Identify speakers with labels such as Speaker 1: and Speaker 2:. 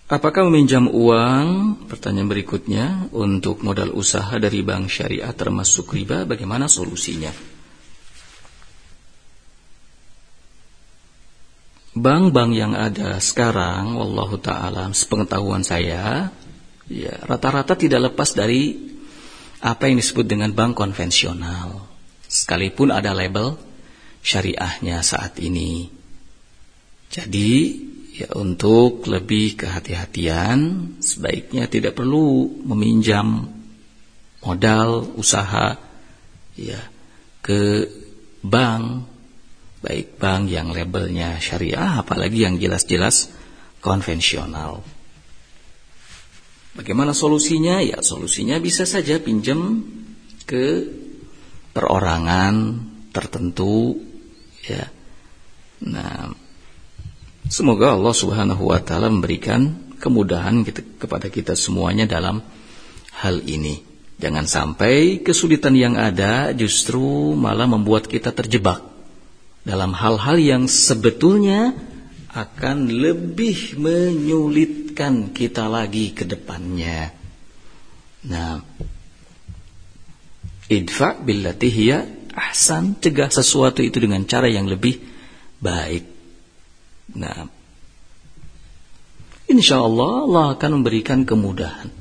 Speaker 1: Apakah meminjam uang, pertanyaan berikutnya, untuk modal usaha dari bank syariah termasuk riba? Bagaimana solusinya? Bank-bank yang ada sekarang, wallahu ta'ala, sepengetahuan saya, ya, rata-rata tidak lepas dari apa yang disebut dengan bank konvensional, sekalipun ada label syariahnya saat ini. Jadi, ya, untuk lebih kehati-hatian, sebaiknya tidak perlu meminjam modal usaha, ya, ke bank, baik bank yang labelnya syariah, apalagi yang jelas-jelas konvensional. Bagaimana solusinya? Ya, solusinya bisa saja pinjam ke perorangan tertentu, ya. Nah, semoga Allah Subhanahu wa taala memberikan kemudahan kepada kita semuanya dalam hal ini. Jangan sampai kesulitan yang ada justru malah membuat kita terjebak dalam hal-hal yang sebetulnya akan lebih menyulitkan kita lagi ke depannya. Nah, idfa billati hiya ahsan, cegah sesuatu itu dengan cara yang lebih baik. Nah, insyaallah Allah akan memberikan kemudahan.